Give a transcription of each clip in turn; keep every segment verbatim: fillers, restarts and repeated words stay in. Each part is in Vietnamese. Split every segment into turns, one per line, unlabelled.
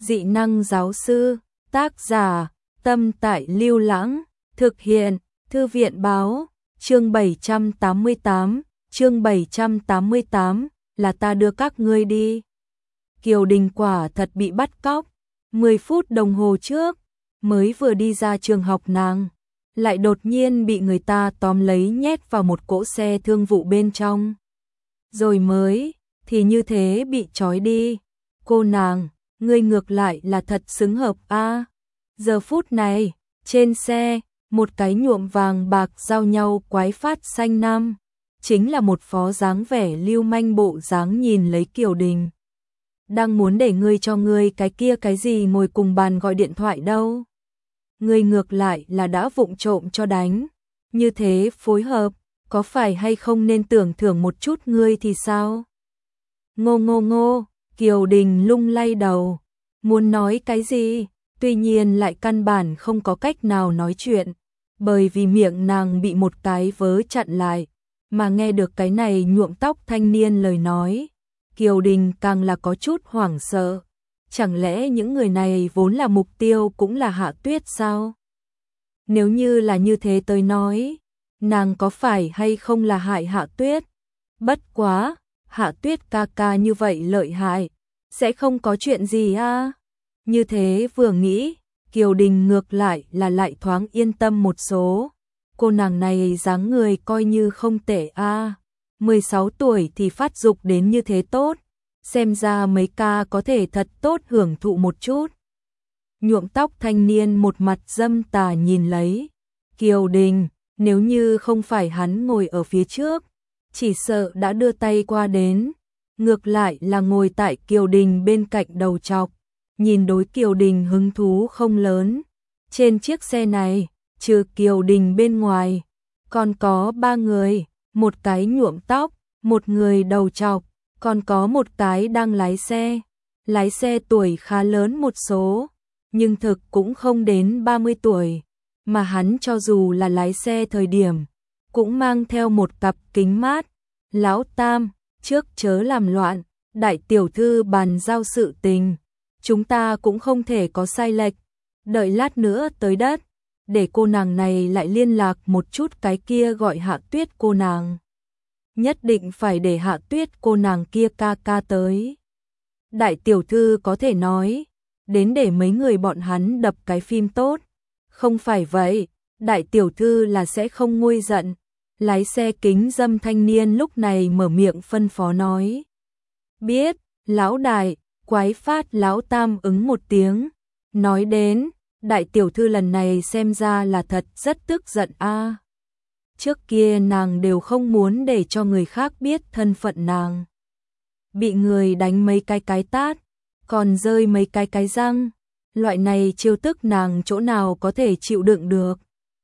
Dị năng giáo sư, tác giả, Tâm Tại Lưu Lãng, thực hiện, Thư viện báo, chương bảy trăm tám mươi tám, chương bảy trăm tám mươi tám, là ta đưa các ngươi đi. Kiều Đình quả thật bị bắt cóc, mười phút đồng hồ trước, mới vừa đi ra trường học nàng, lại đột nhiên bị người ta tóm lấy nhét vào một cỗ xe thương vụ bên trong. Rồi mới, thì như thế bị trói đi. Cô nàng, ngươi ngược lại là thật xứng hợp a. Giờ phút này, trên xe, một cái nhuộm vàng bạc giao nhau quái phát xanh nam, chính là một phó dáng vẻ lưu manh bộ dáng nhìn lấy Kiều Đình. Đang muốn để ngươi cho ngươi cái kia cái gì ngồi cùng bàn gọi điện thoại đâu. Ngươi ngược lại là đã vụng trộm cho đánh. Như thế phối hợp, có phải hay không nên tưởng thưởng một chút ngươi thì sao? Ngô ngô ngô, Kiều Đình lung lay đầu, muốn nói cái gì, tuy nhiên lại căn bản không có cách nào nói chuyện, bởi vì miệng nàng bị một cái vớ chặn lại, mà nghe được cái này nhuộm tóc thanh niên lời nói, Kiều Đình càng là có chút hoảng sợ. Chẳng lẽ những người này vốn là mục tiêu cũng là Hạ Tuyết sao? Nếu như là như thế tôi nói, nàng có phải hay không là hại Hạ Tuyết? Bất quá, Hạ Tuyết ca ca như vậy lợi hại, sẽ không có chuyện gì à? Như thế vừa nghĩ, Kiều Đình ngược lại là lại thoáng yên tâm một số. Cô nàng này dáng người coi như không tệ à? mười sáu tuổi thì phát dục đến như thế tốt, xem ra mấy ca có thể thật tốt hưởng thụ một chút. Nhuộm tóc thanh niên một mặt dâm tà nhìn lấy Kiều Đình, nếu như không phải hắn ngồi ở phía trước, chỉ sợ đã đưa tay qua đến, ngược lại là ngồi tại Kiều Đình bên cạnh đầu chọc, nhìn đối Kiều Đình hứng thú không lớn. Trên chiếc xe này, trừ Kiều Đình bên ngoài, còn có ba người, một cái nhuộm tóc, một người đầu chọc, còn có một cái đang lái xe. Lái xe tuổi khá lớn một số, nhưng thực cũng không đến ba mươi tuổi, mà hắn cho dù là lái xe thời điểm, cũng mang theo một cặp kính mát. Lão Tam, trước chớ làm loạn, đại tiểu thư bàn giao sự tình, chúng ta cũng không thể có sai lệch, đợi lát nữa tới đất, để cô nàng này lại liên lạc một chút cái kia gọi Hạ Tuyết cô nàng. Nhất định phải để Hạ Tuyết cô nàng kia ca ca tới. Đại tiểu thư có thể nói, đến để mấy người bọn hắn đập cái phim tốt. Không phải vậy, đại tiểu thư là sẽ không nguôi giận. Lái xe kính dâm thanh niên lúc này mở miệng phân phó nói. Biết, lão đại, quái phát lão Tam ứng một tiếng. Nói đến, đại tiểu thư lần này xem ra là thật rất tức giận a. Trước kia nàng đều không muốn để cho người khác biết thân phận nàng. Bị người đánh mấy cái cái tát, còn rơi mấy cái cái răng, loại này chiêu tức nàng chỗ nào có thể chịu đựng được.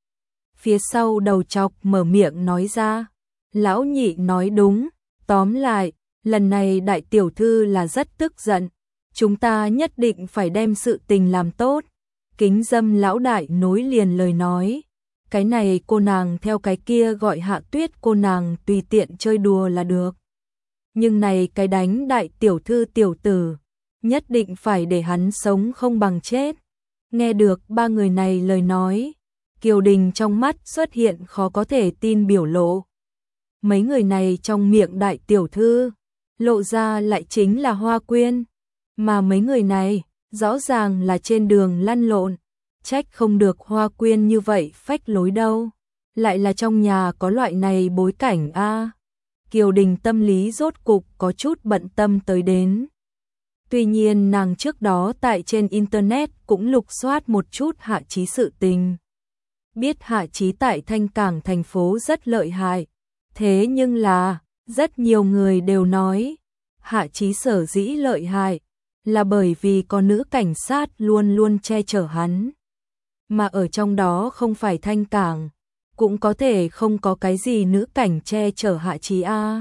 Phía sau đầu chọc mở miệng nói ra, lão nhị nói đúng, tóm lại, lần này đại tiểu thư là rất tức giận, chúng ta nhất định phải đem sự tình làm tốt. Kính dâm lão đại nối liền lời nói, cái này cô nàng theo cái kia gọi Hạ Tuyết cô nàng tùy tiện chơi đùa là được. Nhưng này cái đánh đại tiểu thư tiểu tử, nhất định phải để hắn sống không bằng chết. Nghe được ba người này lời nói, Kiều Đình trong mắt xuất hiện khó có thể tin biểu lộ. Mấy người này trong miệng đại tiểu thư, lộ ra lại chính là Hoa Quyên, mà mấy người này rõ ràng là trên đường lăn lộn, trách không được Hoa Quyên như vậy phách lối đâu, lại là trong nhà có loại này bối cảnh a. Kiều Đình tâm lý rốt cục có chút bận tâm tới đến. Tuy nhiên nàng trước đó tại trên internet cũng lục soát một chút Hạ Chí sự tình. Biết Hạ Chí tại Thanh Cảng thành phố rất lợi hại, thế nhưng là rất nhiều người đều nói Hạ Chí sở dĩ lợi hại là bởi vì có nữ cảnh sát luôn luôn che chở hắn. Mà ở trong đó không phải Thanh Cảng, cũng có thể không có cái gì nữ cảnh che chở Hạ Chí a.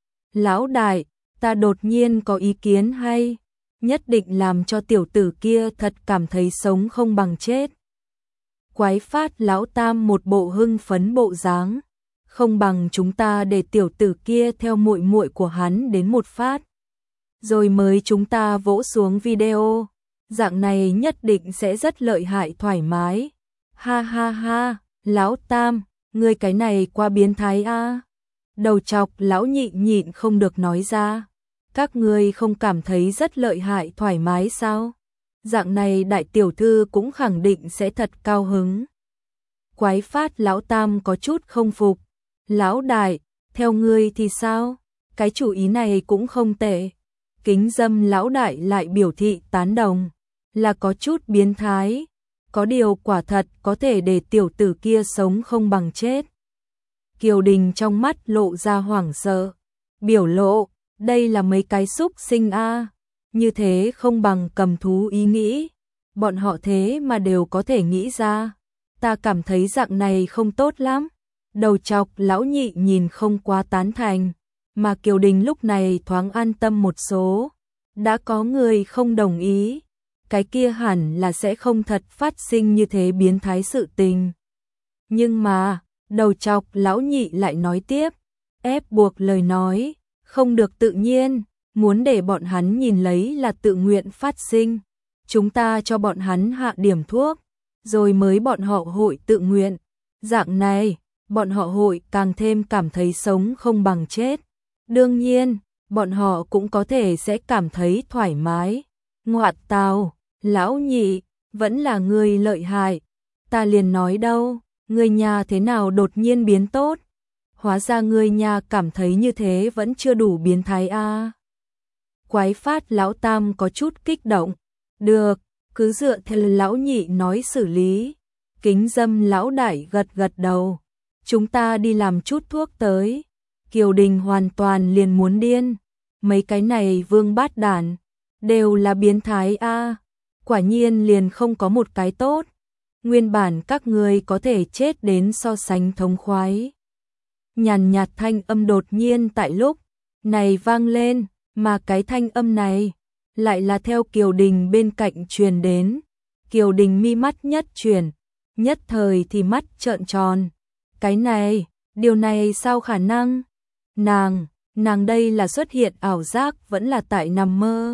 Lão đại, ta đột nhiên có ý kiến hay, nhất định làm cho tiểu tử kia thật cảm thấy sống không bằng chết. Quái phát lão Tam một bộ hưng phấn bộ dáng, không bằng chúng ta để tiểu tử kia theo muội muội của hắn đến một phát, rồi mới chúng ta vỗ xuống video, dạng này nhất định sẽ rất lợi hại thoải mái. Ha ha ha, lão Tam, ngươi cái này quá biến thái a. Đầu chọc lão Nhị nhịn không được nói ra. Các ngươi không cảm thấy rất lợi hại thoải mái sao? Dạng này đại tiểu thư cũng khẳng định sẽ thật cao hứng. Quái phát lão Tam có chút không phục. Lão đại, theo ngươi thì sao? Cái chủ ý này cũng không tệ. Kính Dâm lão đại lại biểu thị tán đồng. Là có chút biến thái. Có điều quả thật có thể để tiểu tử kia sống không bằng chết. Kiều Đình trong mắt lộ ra hoảng sợ. Biểu lộ, đây là mấy cái xúc sinh a, như thế không bằng cầm thú ý nghĩ. Bọn họ thế mà đều có thể nghĩ ra. Ta cảm thấy dạng này không tốt lắm. Đầu chọc lão Nhị nhìn không quá tán thành, mà Kiều Đình lúc này thoáng an tâm một số. Đã có người không đồng ý, cái kia hẳn là sẽ không thật phát sinh như thế biến thái sự tình. Nhưng mà, đầu chọc lão Nhị lại nói tiếp, ép buộc lời nói, không được tự nhiên, muốn để bọn hắn nhìn lấy là tự nguyện phát sinh. Chúng ta cho bọn hắn hạ điểm thuốc, rồi mới bọn họ hội tự nguyện. Dạng này, bọn họ hội càng thêm cảm thấy sống không bằng chết. Đương nhiên, bọn họ cũng có thể sẽ cảm thấy thoải mái. Ngoạt tào, lão Nhị, vẫn là người lợi hại. Ta liền nói đâu, người nhà thế nào đột nhiên biến tốt. Hóa ra người nhà cảm thấy như thế vẫn chưa đủ biến thái a. À. Quái phát lão Tam có chút kích động. Được, cứ dựa theo lão Nhị nói xử lý. Kính Dâm lão đại gật gật đầu. Chúng ta đi làm chút thuốc tới. Kiều Đình hoàn toàn liền muốn điên. Mấy cái này vương bát đản đều là biến thái a. À. Quả nhiên liền không có một cái tốt. Nguyên bản các người có thể chết đến so sánh thống khoái. Nhàn nhạt thanh âm đột nhiên tại lúc này vang lên, mà cái thanh âm này lại là theo Kiều Đình bên cạnh truyền đến. Kiều Đình mi mắt nhất chuyển, nhất thời thì mắt trợn tròn. Cái này, điều này sao khả năng? Nàng, nàng đây là xuất hiện ảo giác vẫn là tại nằm mơ?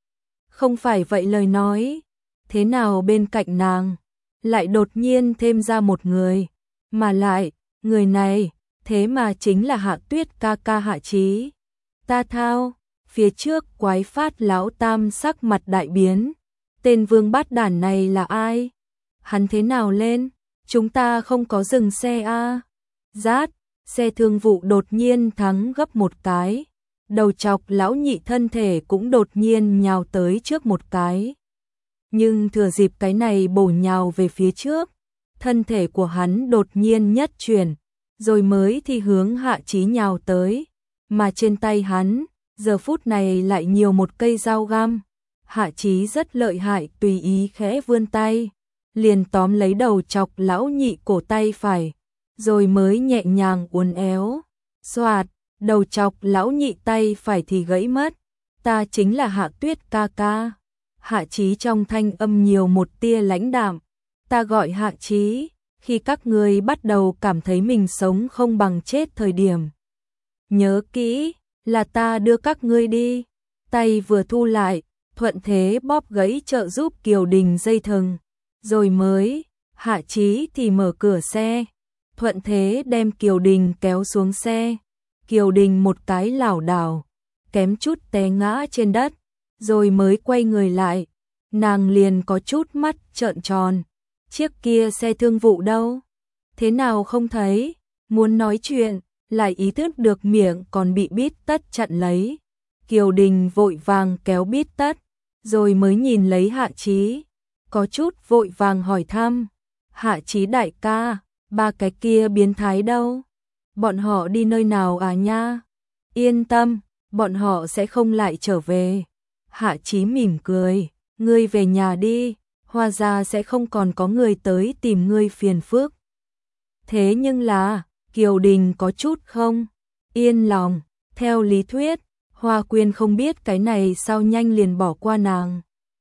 Không phải vậy lời nói, thế nào bên cạnh nàng lại đột nhiên thêm ra một người, mà lại, người này, thế mà chính là Hạ Tuyết ca ca Hạ Chí. Ta thao, phía trước quái phát lão Tam sắc mặt đại biến. Tên vương bát đản này là ai? Hắn thế nào lên? Chúng ta không có dừng xe a. À? Rát, xe thương vụ đột nhiên thắng gấp một cái. Đầu chọc lão Nhị thân thể cũng đột nhiên nhào tới trước một cái. Nhưng thừa dịp cái này bổ nhào về phía trước, thân thể của hắn đột nhiên nhất chuyển, rồi mới thì hướng Hạ Chí nhào tới, mà trên tay hắn, giờ phút này lại nhiều một cây dao găm. Hạ Chí rất lợi hại, tùy ý khẽ vươn tay, liền tóm lấy đầu chọc lão Nhị cổ tay phải, rồi mới nhẹ nhàng uốn éo. Xoạt, đầu chọc lão Nhị tay phải thì gãy mất. Ta chính là Hạ Tuyết ca ca. Hạ Chí trong thanh âm nhiều một tia lãnh đạm. Ta gọi Hạ Chí, khi các ngươi bắt đầu cảm thấy mình sống không bằng chết thời điểm. Nhớ kỹ, là ta đưa các ngươi đi. Tay vừa thu lại, thuận thế bóp gãy trợ giúp Kiều Đình dây thừng. Rồi mới, Hạ Chí thì mở cửa xe, thuận thế đem Kiều Đình kéo xuống xe. Kiều Đình một cái lảo đảo, kém chút té ngã trên đất, rồi mới quay người lại. Nàng liền có chút mắt trợn tròn. Chiếc kia xe thương vụ đâu? Thế nào không thấy? Muốn nói chuyện, lại ý thức được miệng còn bị bít tất chặn lấy. Kiều Đình vội vàng kéo bít tất, rồi mới nhìn lấy Hạ Chí, có chút vội vàng hỏi thăm. Hạ Chí đại ca, ba cái kia biến thái đâu? Bọn họ đi nơi nào à nha? Yên tâm, bọn họ sẽ không lại trở về. Hạ Chí mỉm cười, ngươi về nhà đi, hóa ra sẽ không còn có người tới tìm ngươi phiền phức. Thế nhưng là, Kiều Đình có chút không yên lòng, theo lý thuyết, Hoa Quyên không biết cái này sao nhanh liền bỏ qua nàng.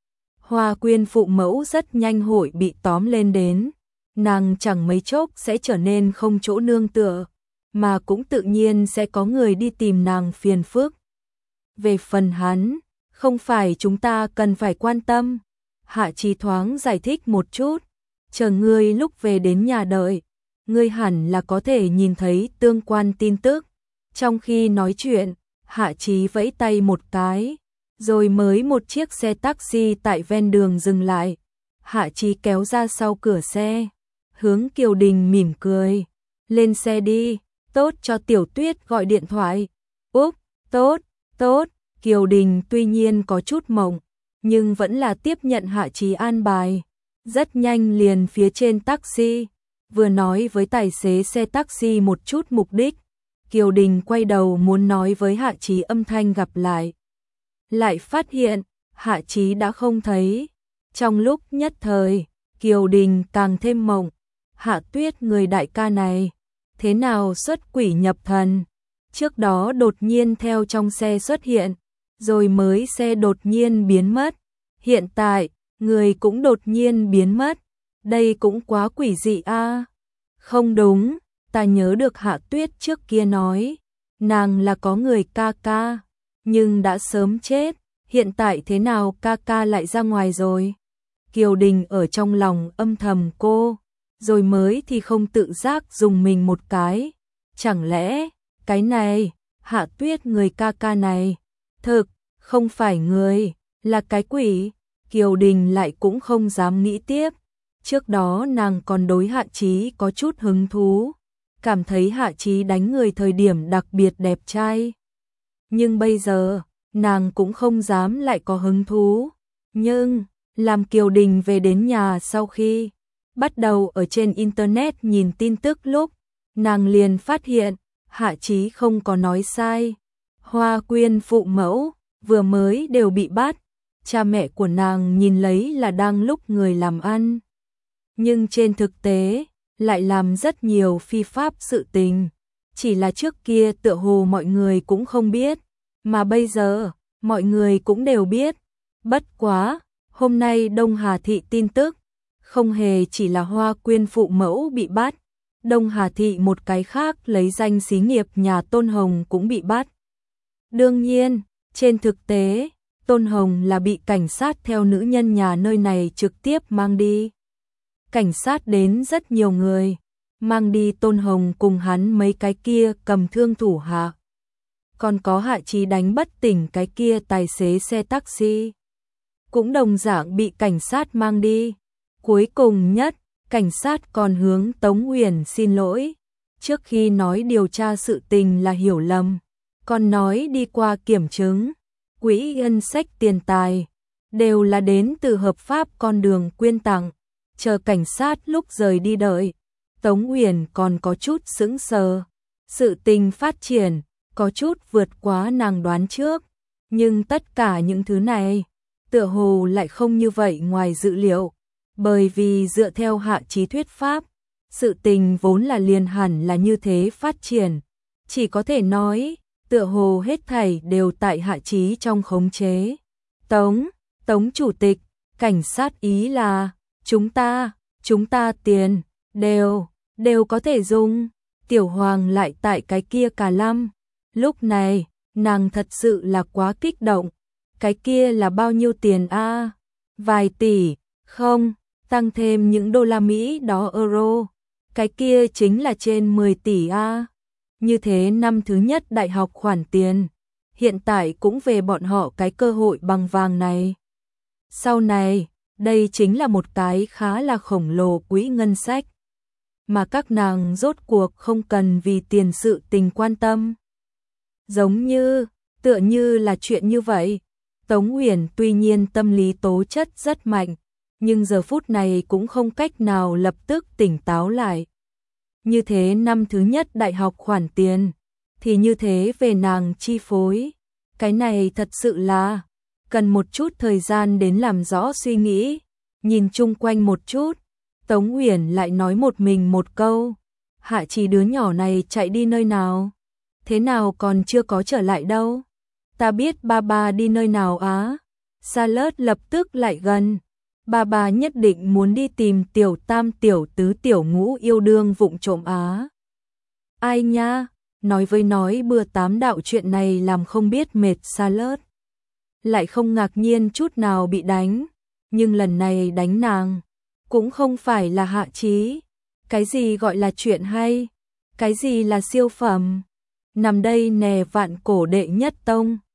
Hoa Quyên phụ mẫu rất nhanh hội bị tóm lên đến, nàng chẳng mấy chốc sẽ trở nên không chỗ nương tựa, mà cũng tự nhiên sẽ có người đi tìm nàng phiền phức. Về phần hắn, không phải chúng ta cần phải quan tâm, Hạ Chí thoáng giải thích một chút, chờ ngươi lúc về đến nhà đợi, ngươi hẳn là có thể nhìn thấy tương quan tin tức. Trong khi nói chuyện, Hạ Chí vẫy tay một cái, rồi mới một chiếc xe taxi tại ven đường dừng lại. Hạ Chí kéo ra sau cửa xe, hướng Kiều Đình mỉm cười, lên xe đi, tốt cho Tiểu Tuyết gọi điện thoại. Úp, tốt, tốt, Kiều Đình tuy nhiên có chút mộng, nhưng vẫn là tiếp nhận Hạ Chí an bài. Rất nhanh liền phía trên taxi, vừa nói với tài xế xe taxi một chút mục đích, Kiều Đình quay đầu muốn nói với Hạ Chí âm thanh gặp lại. Lại phát hiện, Hạ Chí đã không thấy. Trong lúc nhất thời, Kiều Đình càng thêm mộng. Hạ Tuyết người đại ca này, thế nào xuất quỷ nhập thần? Trước đó đột nhiên theo trong xe xuất hiện, rồi mới xe đột nhiên biến mất. Hiện tại, người cũng đột nhiên biến mất. Đây cũng quá quỷ dị a. Không đúng, ta nhớ được Hạ Tuyết trước kia nói, nàng là có người ca ca, nhưng đã sớm chết, hiện tại thế nào ca ca lại ra ngoài rồi? Kiều Đình ở trong lòng âm thầm cô, rồi mới thì không tự giác dùng mình một cái. Chẳng lẽ, cái này, Hạ Tuyết người ca ca này, thực, không phải người, là cái quỷ? Kiều Đình lại cũng không dám nghĩ tiếp. Trước đó nàng còn đối Hạ Chí có chút hứng thú, cảm thấy Hạ Chí đánh người thời điểm đặc biệt đẹp trai. Nhưng bây giờ, nàng cũng không dám lại có hứng thú. Nhưng, làm Kiều Đình về đến nhà sau khi bắt đầu ở trên Internet nhìn tin tức lúc, nàng liền phát hiện, Hạ Chí không có nói sai. Hoa Quyên phụ mẫu, vừa mới đều bị bắt, cha mẹ của nàng nhìn lấy là đang lúc người làm ăn. Nhưng trên thực tế, lại làm rất nhiều phi pháp sự tình. Chỉ là trước kia tựa hồ mọi người cũng không biết, mà bây giờ, mọi người cũng đều biết. Bất quá, hôm nay Đông Hà Thị tin tức, không hề chỉ là Hoa Quyên phụ mẫu bị bắt. Đông Hà Thị một cái khác lấy danh xí nghiệp nhà Tôn Hồng cũng bị bắt. Đương nhiên, trên thực tế, Tôn Hồng là bị cảnh sát theo nữ nhân nhà nơi này trực tiếp mang đi. Cảnh sát đến rất nhiều người, mang đi Tôn Hồng cùng hắn mấy cái kia cầm thương thủ hạ. Còn có Hạ Chí đánh bất tỉnh cái kia tài xế xe taxi, cũng đồng dạng bị cảnh sát mang đi. Cuối cùng nhất, cảnh sát còn hướng Tống Uyển xin lỗi. Trước khi nói điều tra sự tình là hiểu lầm, còn nói đi qua kiểm chứng, quỹ ngân sách tiền tài, đều là đến từ hợp pháp con đường quyên tặng. Chờ cảnh sát lúc rời đi đợi, Tống Uyển còn có chút sững sờ. Sự tình phát triển, có chút vượt quá nàng đoán trước. Nhưng tất cả những thứ này, tựa hồ lại không như vậy ngoài dự liệu. Bởi vì dựa theo Hạ Chí thuyết pháp, sự tình vốn là liền hẳn là như thế phát triển. Chỉ có thể nói, tựa hồ hết thảy đều tại Hạ Chí trong khống chế. Tống, Tống chủ tịch, cảnh sát ý là, chúng ta, chúng ta tiền, đều, đều có thể dùng. Tiểu Hoàng lại tại cái kia cả lăm. Lúc này, nàng thật sự là quá kích động. Cái kia là bao nhiêu tiền a? Vài tỷ, không, tăng thêm những đô la Mỹ đó euro. Cái kia chính là trên mười tỷ a. Như thế năm thứ nhất đại học khoản tiền, hiện tại cũng về bọn họ cái cơ hội bằng vàng này. Sau này, đây chính là một cái khá là khổng lồ quỹ ngân sách, mà các nàng rốt cuộc không cần vì tiền sự tình quan tâm. Giống như, tựa như là chuyện như vậy, Tống Uyển tuy nhiên tâm lý tố chất rất mạnh, nhưng giờ phút này cũng không cách nào lập tức tỉnh táo lại. Như thế năm thứ nhất đại học khoản tiền, thì như thế về nàng chi phối. Cái này thật sự là cần một chút thời gian đến làm rõ suy nghĩ. Nhìn chung quanh một chút, Tống Uyển lại nói một mình một câu. Hạ Chí đứa nhỏ này chạy đi nơi nào? Thế nào còn chưa có trở lại đâu? Ta biết ba ba đi nơi nào á? Charlotte lập tức lại gần. Ba ba nhất định muốn đi tìm tiểu tam tiểu tứ tiểu ngũ yêu đương vụng trộm á. Ai nha? Nói với nói bừa tám đạo chuyện này làm không biết mệt Charlotte. Lại không ngạc nhiên chút nào bị đánh. nhưng lần này đánh nàng cũng không phải là Hạ Chí. Cái gì gọi là chuyện hay? Cái gì là siêu phẩm? Nằm đây nè vạn cổ đệ nhất tông.